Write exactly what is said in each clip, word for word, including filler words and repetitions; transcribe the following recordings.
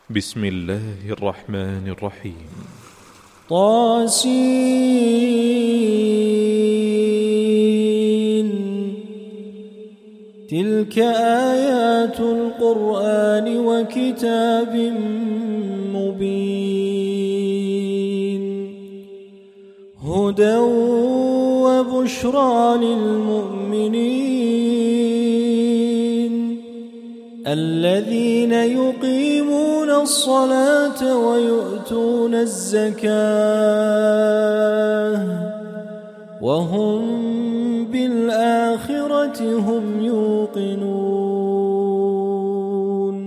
بسم الله الرحمن الرحيم. طاسين تلك آيات القرآن وكتاب مبين هدى وبشرى للمؤمنين الذين يقيمون الصلاة ويؤتون الزكاة وهم بالآخرة هم يوقنون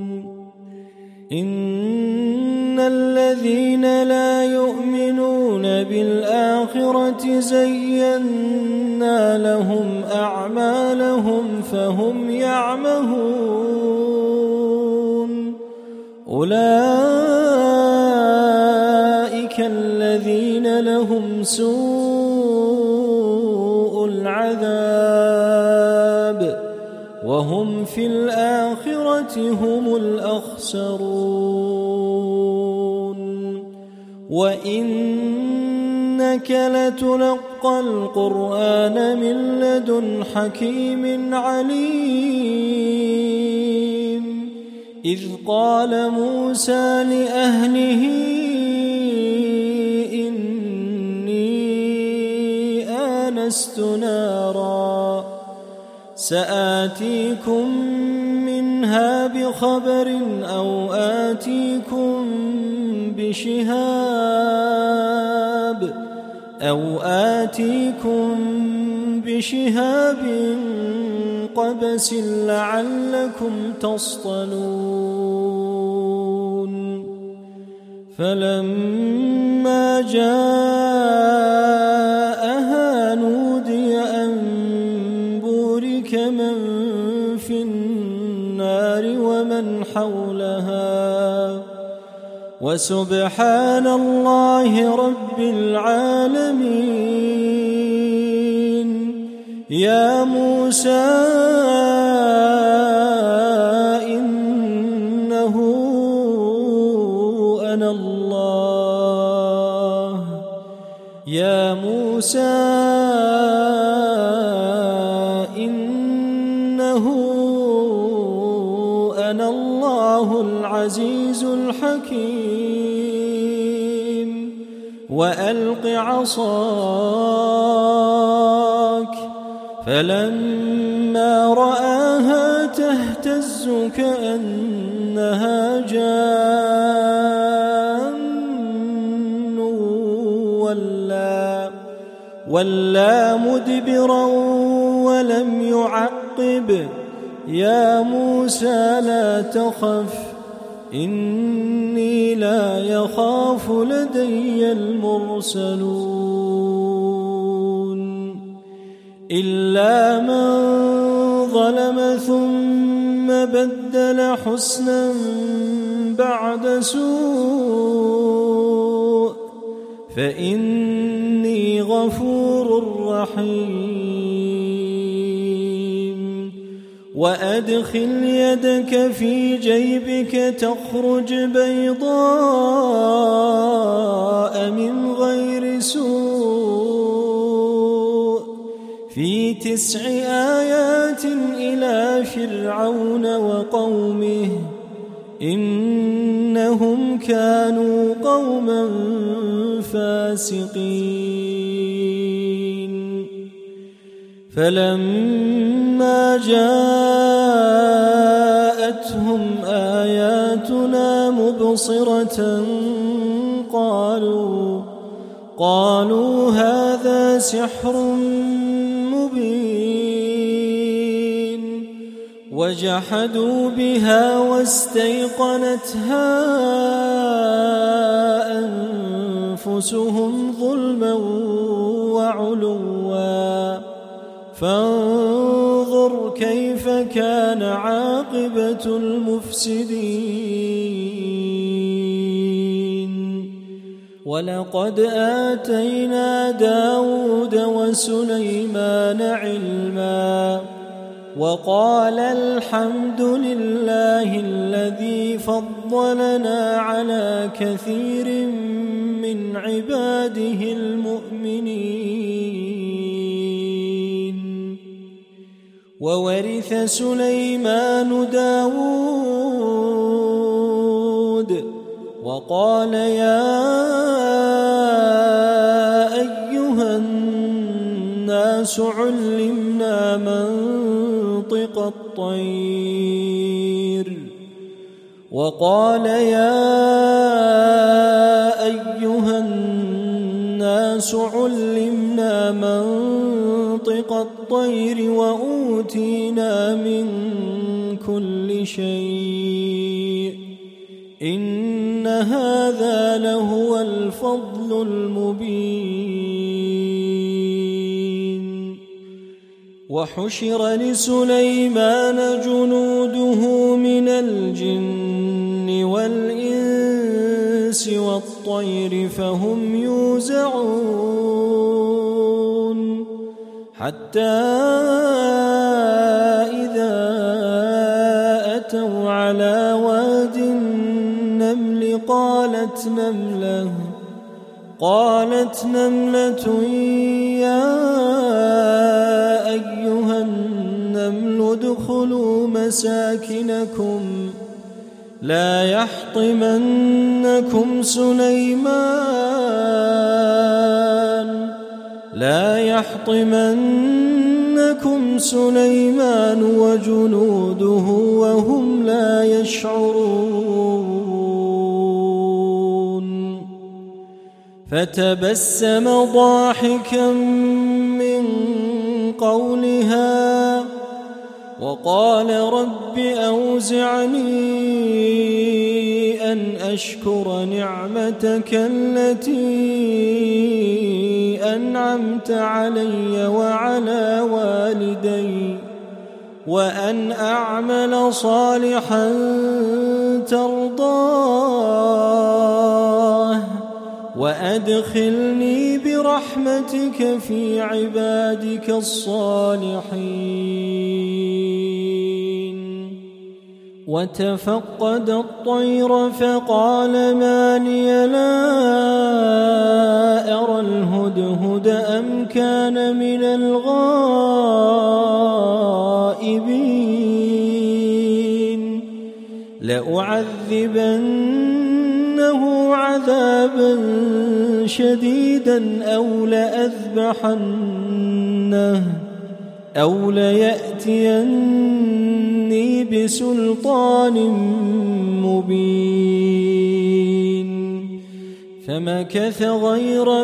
إن الذين لا يؤمنون بالآخرة زينا لهم أعمالهم فهم يعمهون أولئك الذين لهم سوء العذاب وهم في الآخرة هم الأخسرون وإنك لتلقى القرآن من لدن حكيم عليم إذ قال موسى لأهله إني آنست نارا سآتيكم منها بخبر أو آتيكم بشهاب أو آتيكم بشهاب قبس لعلكم تصطلون فلما جاءها نودي أن بورك من في النار ومن حولها وسبحان الله رب العالمين يا موسى إنه أنا الله يا موسى إنه أنا الله العزيز الحكيم وألق عصاك فلما رآها تهتز كأنها جان ولا, ولا مدبرا ولم يعقب يا موسى لا تخف إني لا يخاف لدي المرسلون إلا من ظلم ثم بدل حسنا بعد سوء فإني غفور رحيم وأدخل يدك في جيبك تخرج بيضاء من غير سوء في تسع آيات إلى فرعون وقومه إنهم كانوا قوما فاسقين فلما جاءتهم آياتنا مبصرة قالوا قالوا هذا سحر مبين وجحدوا بها واستيقنتها أنفسهم ظلما وعلوا فانظر كيف كان عاقبة المفسدين ولقد آتينا داود وسليمان علما وقال الحمد لله الذي فضلنا على كثير من عباده المؤمنين. وورث سليمان داود وقال يا أيها الناس علمنا منطق الطير وقال يا أيها الناس علمنا منطق الطير وأوتينا من كل شيء إن هذا لهو الفضل المبين. وحشر لسليمان جنوده من الجن والإنس والطير فهم يوزعون حتى إذا أتوا على واد النمل قالت نملة قالت نملة يا أيها النمل ادخلوا مساكنكم لا يحطمنكم سليمان لا يحطمنكم سليمان وجنوده وهم لا يشعرون. فتبسم ضاحكا من قولها وقال رب أوزعني أن أشكر نعمتك التي أنعمت علي وعلى والدي وأن أعمل صالحا ترضاه وأدخلني برحمتك في عبادك الصالحين. وتفقد الطير فقال ما لي لا أرى الهدهد أم كان من الغائبين لأعذبنه عذابا شديدا أو لأذبحنه أو ليأتيني بسلطان مبين. فمكث غير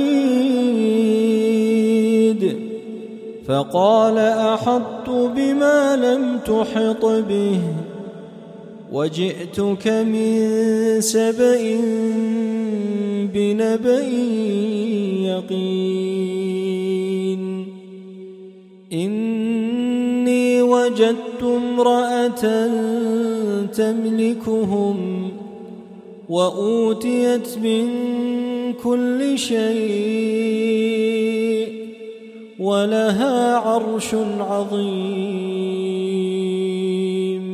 بعيد فقال أحطت بما لم تحط به وجئتك من سبأ بنبأ يقين. إني وجدت امرأة تملكهم وأوتيت من كل شيء ولها عرش عظيم.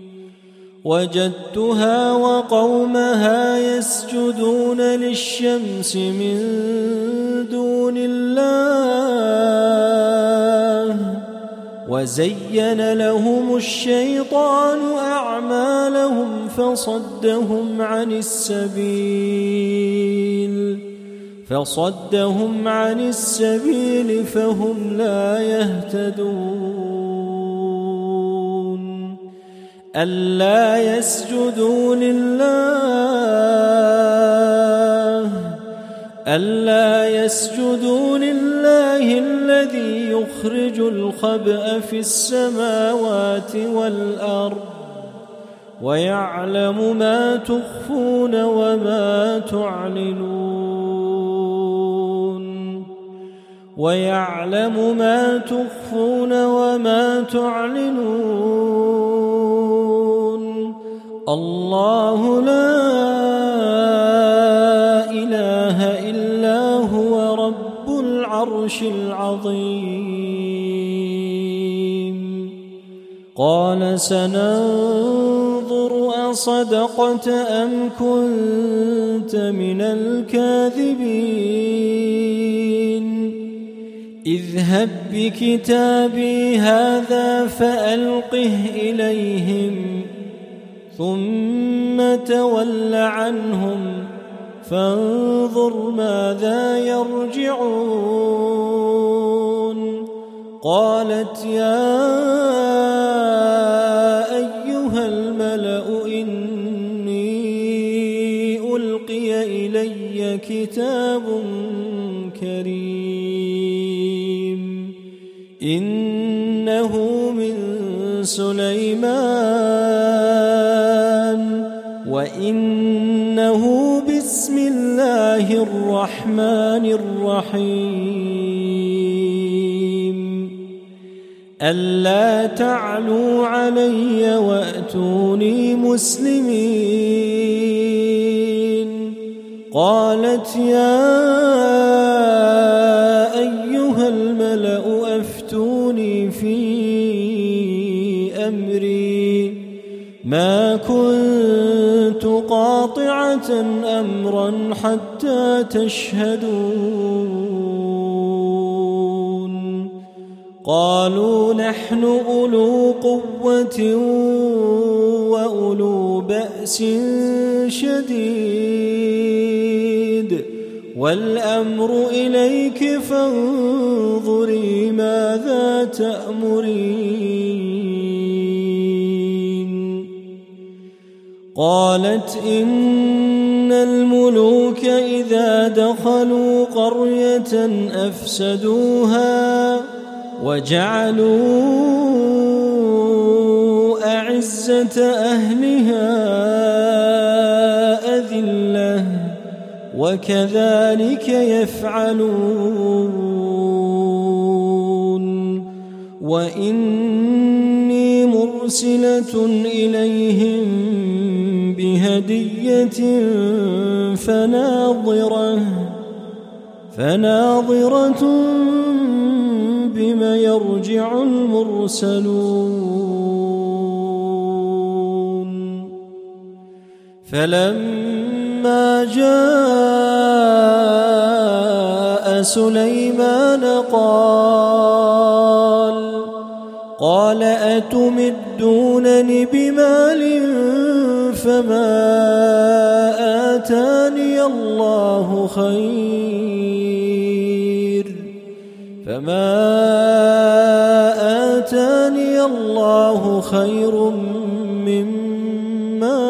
وجدتها وقومها يسجدون للشمس من دون الله وزين لهم الشيطان أعمالهم فصدهم عن السبيل فصدهم عن السبيل فهم لا يهتدون. ألا يسجدوا لله ألا يسجدوا لله الذي يخرج الخبأ في السماوات والأرض ويعلم ما تخفون وما تعلنون ويعلم ما تخفون وما تعلنون. الله لا إله إلا هو رب العرش العظيم. قال سننظر أصدقت أم كنت من الكاذبين اذهب بكتابي هذا فألقه إليهم ثم تول عنهم فانظر ماذا يرجعون قالت يا أيها الملأ إني ألقي إلي كتاب كريم إنه من سليمان وإنه بسم الله الرحمن الرحيم ألا تعلوا علي وأتوني مسلمين قالت يا أيها الملأ أفتوني في أمري ما كنت قاطعة أمرا حتى تشهدون قالوا نحن أولو قوة وأولو بأس شديد والأمر إليك فانظري ماذا تأمرين قالت إن الملوك إذا دخلوا قرية أفسدوها وجعلوا أعزة أهلها أذلة وكذلك يفعلون وإني مرسلة إليهم بهدية فناظرة فناظرة بما يرجع المرسلون فلما جاء سليمان قال قال أتمدونني بمال فما آتاني الله خير فما آتاني الله خير مما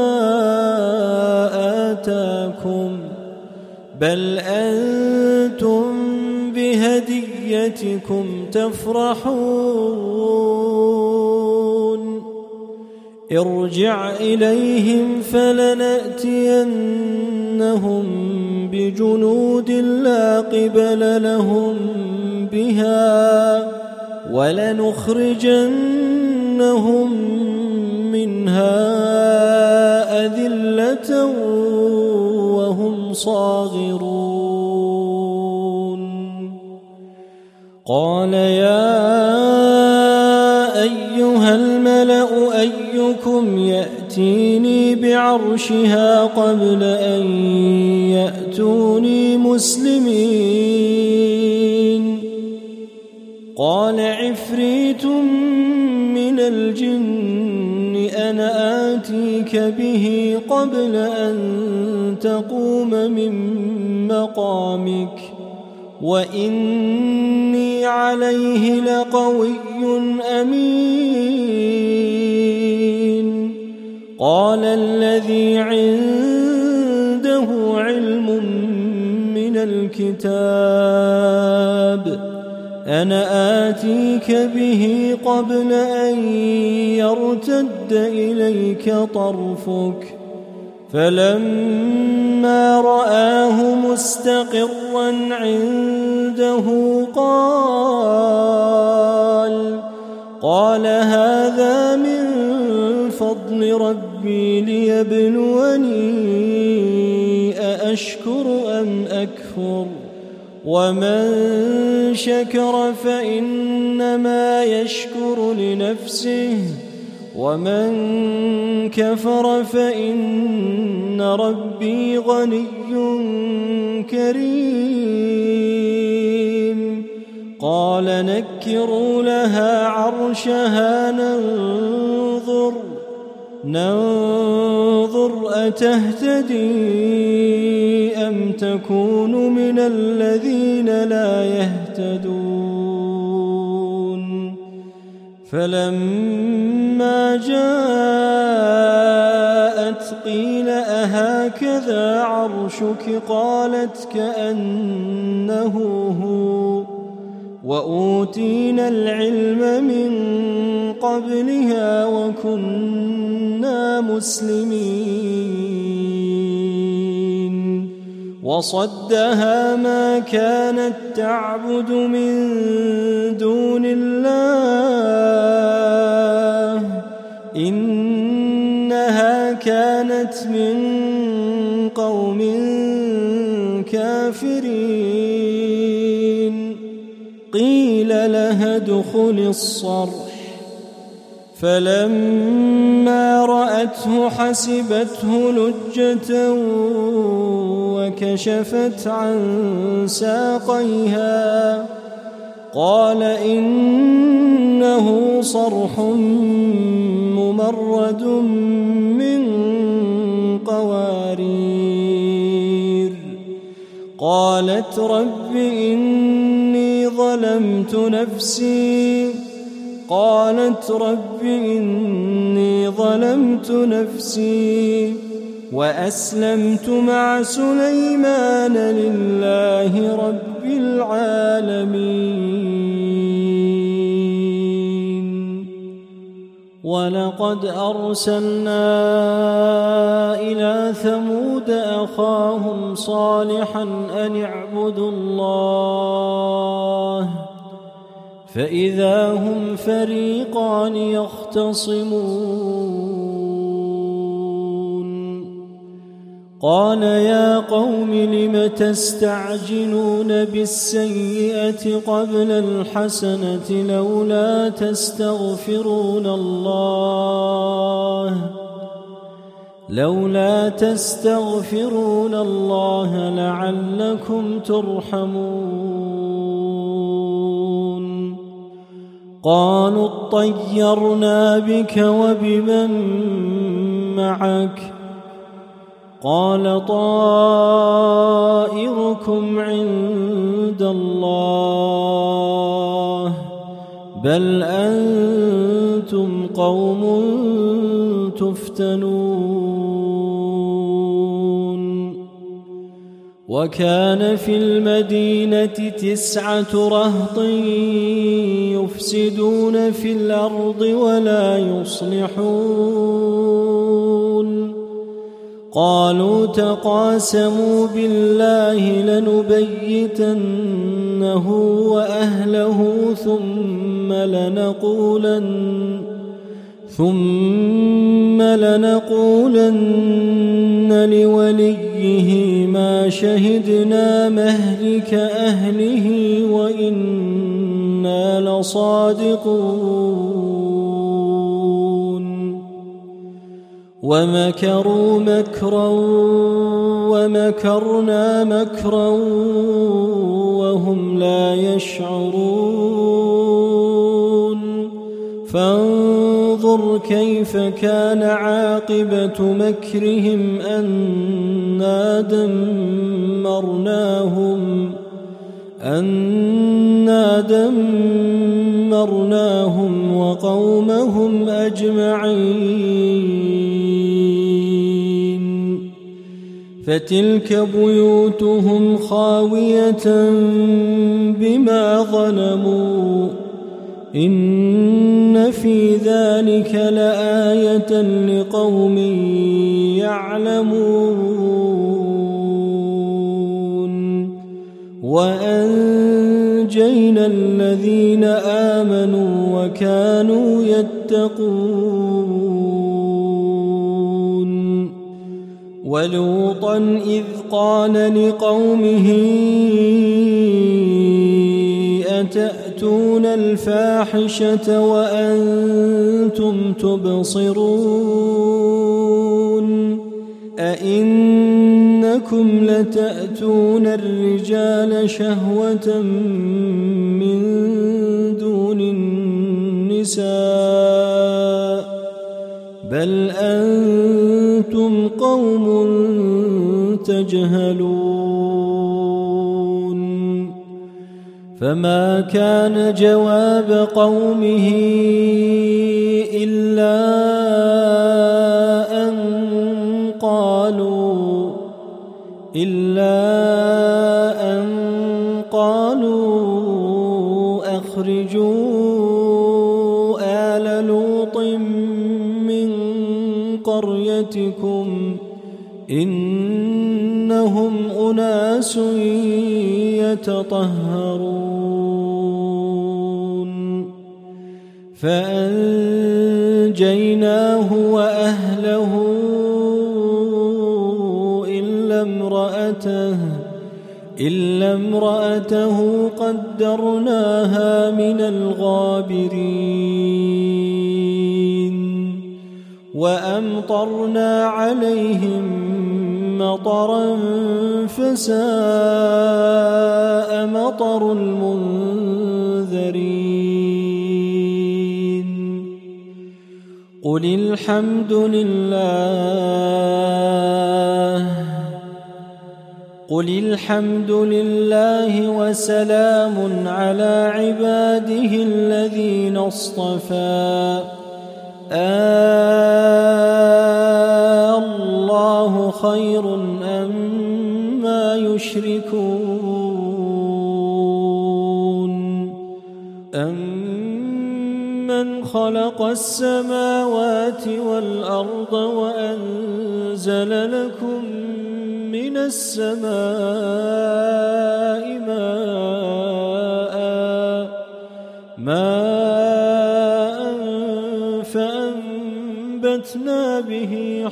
آتاكم بل أنتم بهديتكم تفرحون ارجع إليهم فلنأتينهم بجنود لا قبل لهم بها ولنخرجنهم منها أذلة وهم صاغرون قال يا أيها الملأ أيكم يأتيني بعرشها قبل أن يأتوني مسلمين قال عفريت من الجن أنا آتيك به قبل أن تقوم من مقامك وإني عليه لقوي أمين قال الذي عنده علم من الكتاب أنا آتيك به قبل أن يرتد إليك طرفك فلما رآه مستقرا عنده قال قال هذا من فضل ربي ليبلوني أأشكر أم أكفر ومن شكر فإنما يشكر لنفسه ومن كفر فإن ربي غني كريم قال نكروا لها عرشها ننظر ننظر أتهتدي أم تكون من الذين لا يهتدون فلما جاءت قيل أهكذا عرشك قالت كأنه هو وأوتينا العلم من قبلها وكنا مسلمين وصدها ما كانت تعبد من دون الله إنها كانت من قوم كافرين قيل لها ادخل الصرح فلما رأته حسبته لجة وكشفت عن ساقيها قال إنه صرح ممرد من قوارير قالت رب إني ظلمت نفسي قالت رب إني ظلمت نفسي وأسلمت مع سليمان لله رب العالمين ولقد أرسلنا إلى ثمود أخاهم صالحا أن اعبدوا الله فإذا هم فريقان يختصمون قال يا قوم لم تستعجلون بالسيئة قبل الحسنة لولا تستغفرون الله لولا تستغفرون الله لعلكم ترحمون قالوا اطيرنا بك وبمن معك قال طائركم عند الله بل أنتم قوم تفتنون وكان في المدينة تسعة رهط يفسدون في الأرض ولا يصلحون قالوا تقاسموا بالله لنبيتنه وأهله ثم لنقولن ثم لنقولن لوليه ما شهدنا مهلك أهله وإنا لصادقون ومكروا مكرا ومكرنا مكرا وهم لا يشعرون فانظر كيف كان عاقبة مكرهم أنا دمرناهم أنا دمرناهم وقومهم أجمعين فتلك بيوتهم خاوية بما ظلموا إن في ذلك لآية لقوم يعلمون وأنجينا الذين آمنوا وكانوا يتقون ولوطا إذ قال لقومه لتأتون الفاحشة وأنتم تبصرون أئنكم لتأتون الرجال شهوة من دون النساء بل أنتم قوم تجهلون فما كان جواب قومه إلا أن قالوا إلا أن قالوا أخرجوا آل لوط من قريتكم إنهم أناس يتطهرون فأنجيناه وأهله إلا امرأته إلا امرأته قدرناها من الغابرين وأمطرنا عليهم مطرا فساء مطر المنذرين قل الحمد لله قل الحمد لله وسلام على عباده الذين اصطفى الله خير أما يشركون أمن خلق السماوات والأرض وأنزل لكم من السماء ماء ماء فأنبتنا به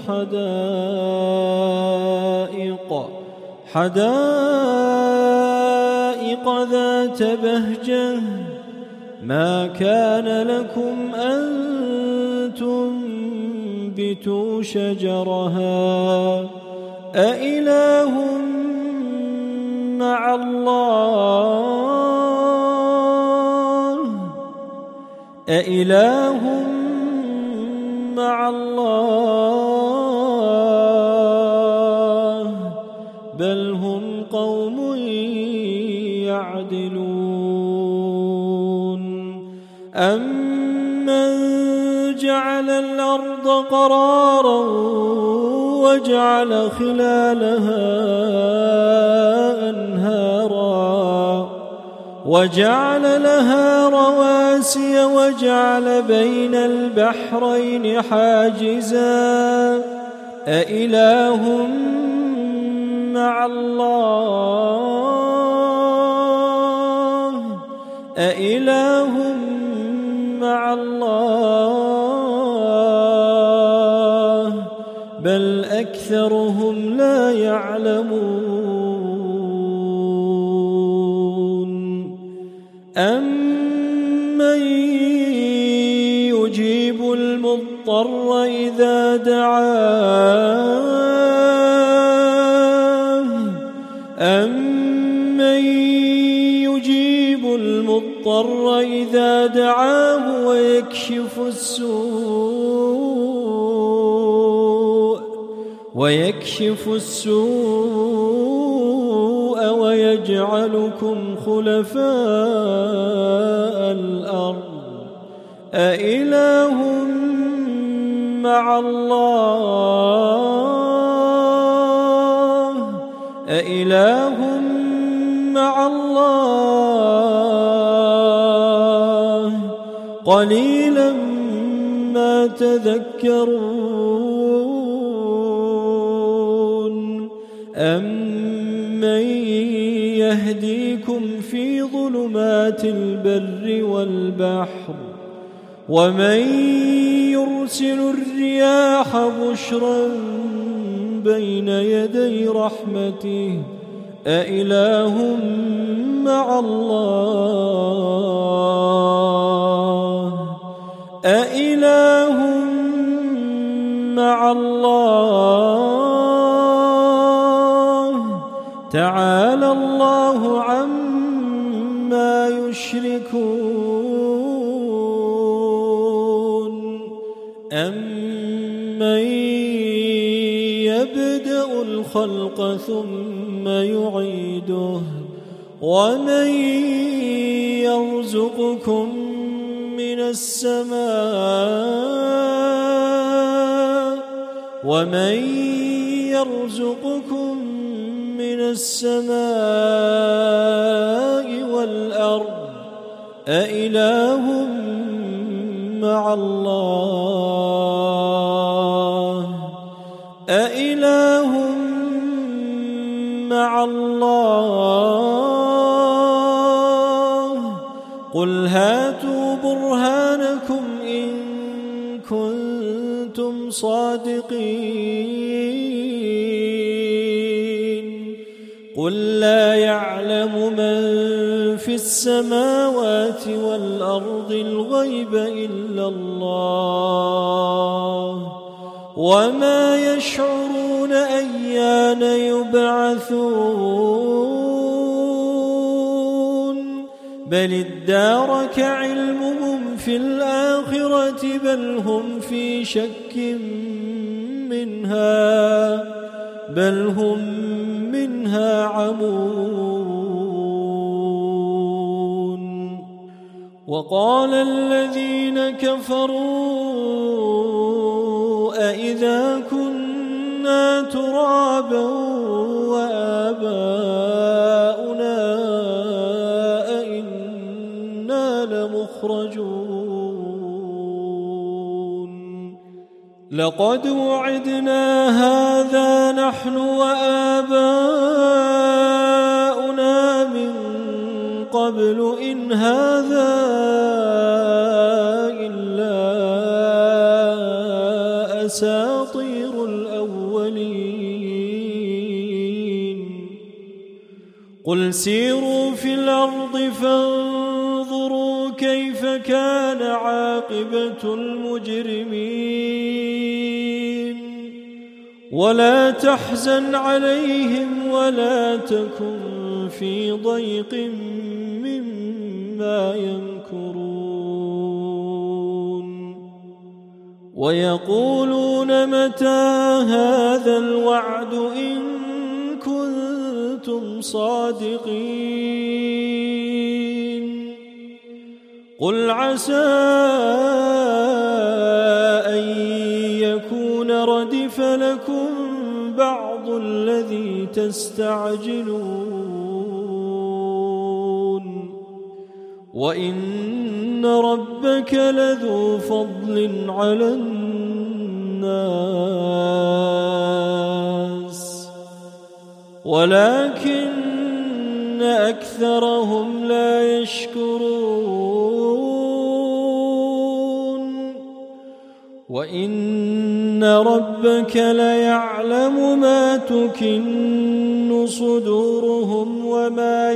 حدائق حدائق ذات بهجة ما كان لكم أن تنبتوا شجرها أإله مع الله أإله مع الله بل هم قوم يعدلون أمن جعل الأرض قرارا وجعل خلالها أنهارا وجعل لها رواسي وجعل بين البحرين حاجزا أإله مع الله أإله مع الله بل أكثرهم لا يعلمون أمن يجيب المضطر إذا دعاه أمن يجيب المضطر إذا دعاه ويكشف السوء ويكشف السوء ويجعلكم خلفاء الأرض أإله مع الله أإله مع الله قليلا ما تذكرون أمن يهديكم في ظلمات البر والبحر ومن يرسل الرياح بشرا بين يدي رحمته أإله مع الله أإله مع الله تعالى الله عما يشركون أمن يبدأ الخلق ثم يعيده ومن يرزقكم من السماء ومن يرزقكم من السماء والأرض أإله مع الله أإله مع الله قل هاتوا برهانكم إن كنتم صادقين قل لا يعلم من في السماوات والأرض الغيب إلا الله وما يشعرون أيان يبعثون بل ادارك علمهم في الآخرة بل هم في شك منها بل هم منها عمون وقال الذين كفروا أإذا كنا ترابا وآباؤنا أئنا لمخرجون لقد وعدنا هذا نحن وآباؤنا من قبل إن هذا إلا أساطير الأولين قل سيروا في الأرض فانظروا كيف كان عاقبة المجرمين ولا تحزن عليهم ولا تكن في ضيق مما يمكرون ويقولون متى هذا الوعد إن كنتم صادقين قل عسى أن يكون ردف لكم بعض الذي تستعجلون وإن ربك لذو فضل على الناس ولكن أكثرهم لا يشكرون وإن ربك ليعلم ما تكن صدورهم وما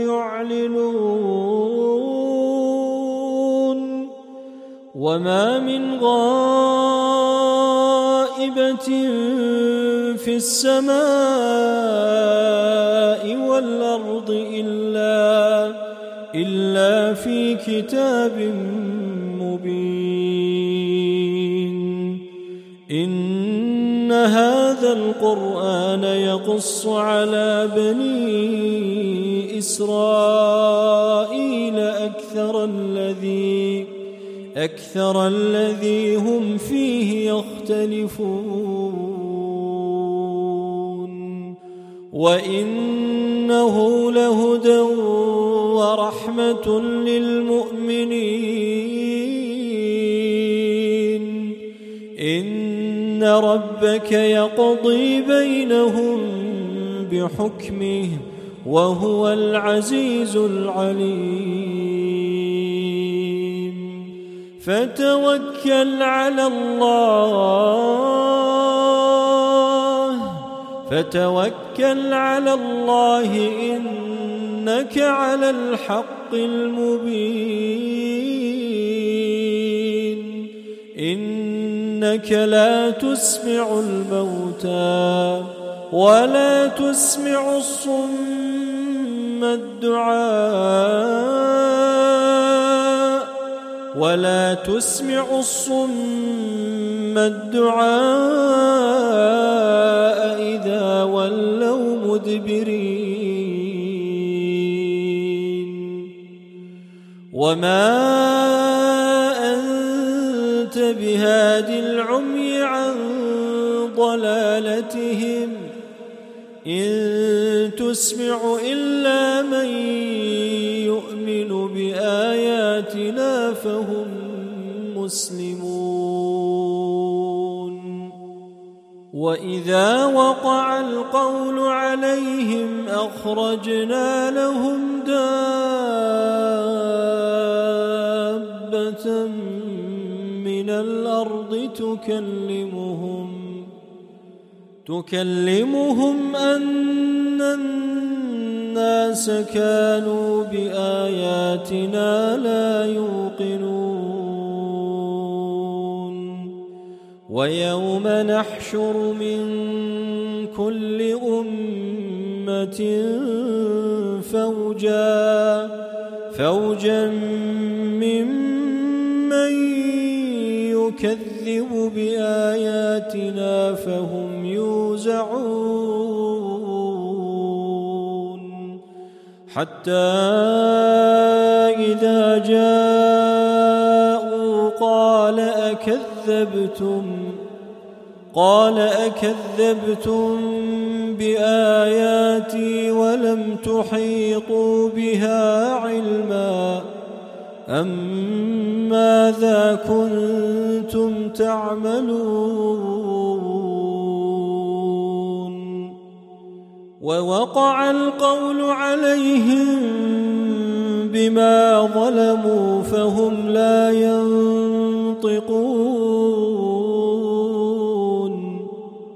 يعلنون وما من غائبة في السماء والأرض إلا إلا في كتاب مبين إن هذا القرآن يقص على بني إسرائيل أكثر الذي أكثر الذي هم فيه يختلفون وإنه لهدى ورحمة للمؤمنين إن ربك يقضي بينهم بحكمه وهو العزيز العليم فتوكل على الله فتوكل على الله إنك على الحق المبين إنك لا تسمع الموتى ولا تسمع الصم الدعاء ولا تسمع الصم الدعاء إذا ولوا مدبرين وما أنت بهاد العمي عن ضلالتهم إن تسمع إلا من يؤمن بآياتنا فهم مسلمون وإذا وقع القول عليهم أخرجنا لهم دابة من الأرض تكلمهم تكلمهم أن الناس كانوا بآياتنا لا يوقنون ويوم نحشر من كل أمة فوجا فوجا ممن يكذب بآياتنا فهم يوزعون حتى إذا جاءوا قال أكذبتم قال أكذبتم بآياتي ولم تحيطوا بها علما أم ماذا كنتم تعملون ووقع القول عليهم بما ظلموا فهم لا ينطقون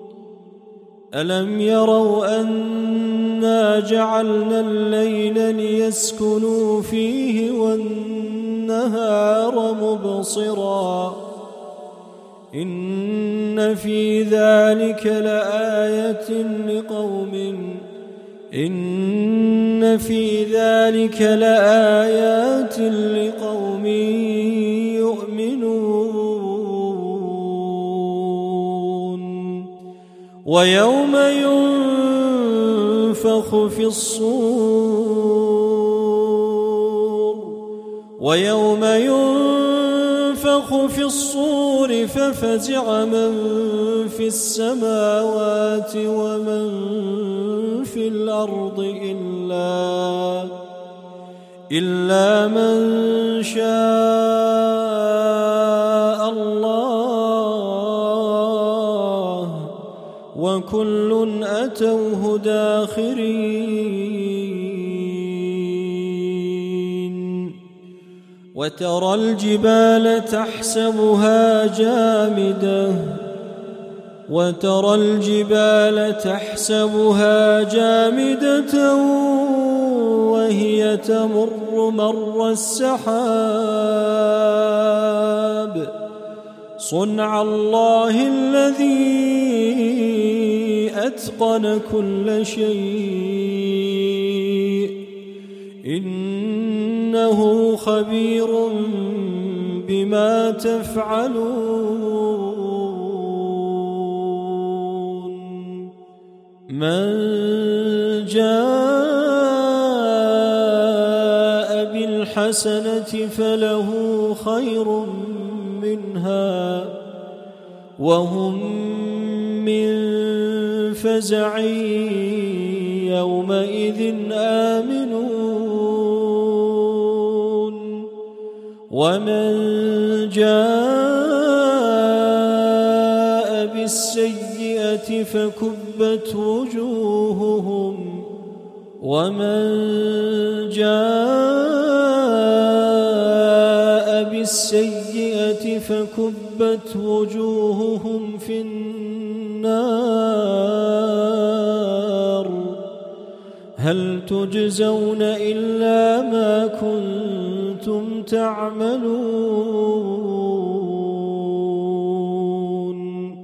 ألم يروا أنا جعلنا الليل ليسكنوا فيه والنهار مبصرا إن في ذلك لآية لقوم إن في ذلك لآيات لقوم يؤمنون ويوم ينفخ في الصور ويوم ينفخ في الصور ففزع من في السماوات ومن في الأرض إلا إلا من شاء الله وكل أتوه داخرين وترى الجبال تحسبها جامدة وترى الجبال تحسبها جامدة وهي تمر مر السحاب صنع الله الذي أتقن كل شيء إنه خبير بما تفعلون من جاء بالحسنة فله خير منها وهم من فزع يومئذ آمنون ومن جاء بالسيئة فكبت وجوههم ومن جاء بالسيئة فكبت فكبت وجوههم في النار وهم لا ينظرون هل تجزون إلا ما كنتم تعملون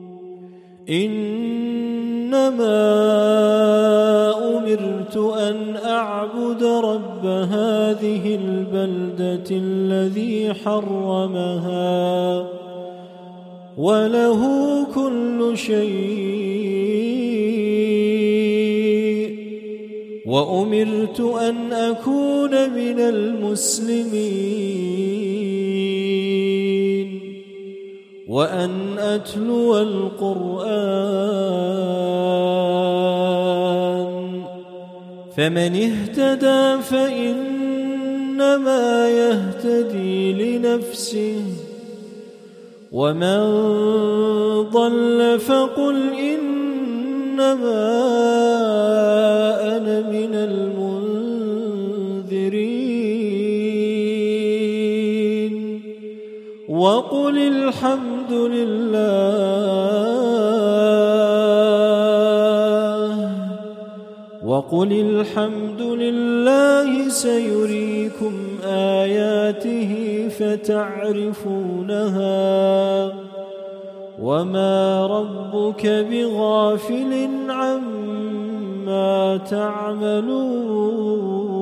إنما أمرت أن أعبد رب هذه البلدة الذي حرمها وله كل شيء وأمرت أن أكون من المسلمين وأن أتلو القرآن فمن اهتدى فإنما يهتدي لنفسه ومن ضل فقل إنما أنا من المنذرين وقل الحمد لله وقل الحمد لله سيريكم آياته فتعرفونها وما ربك بغافل عما تعملون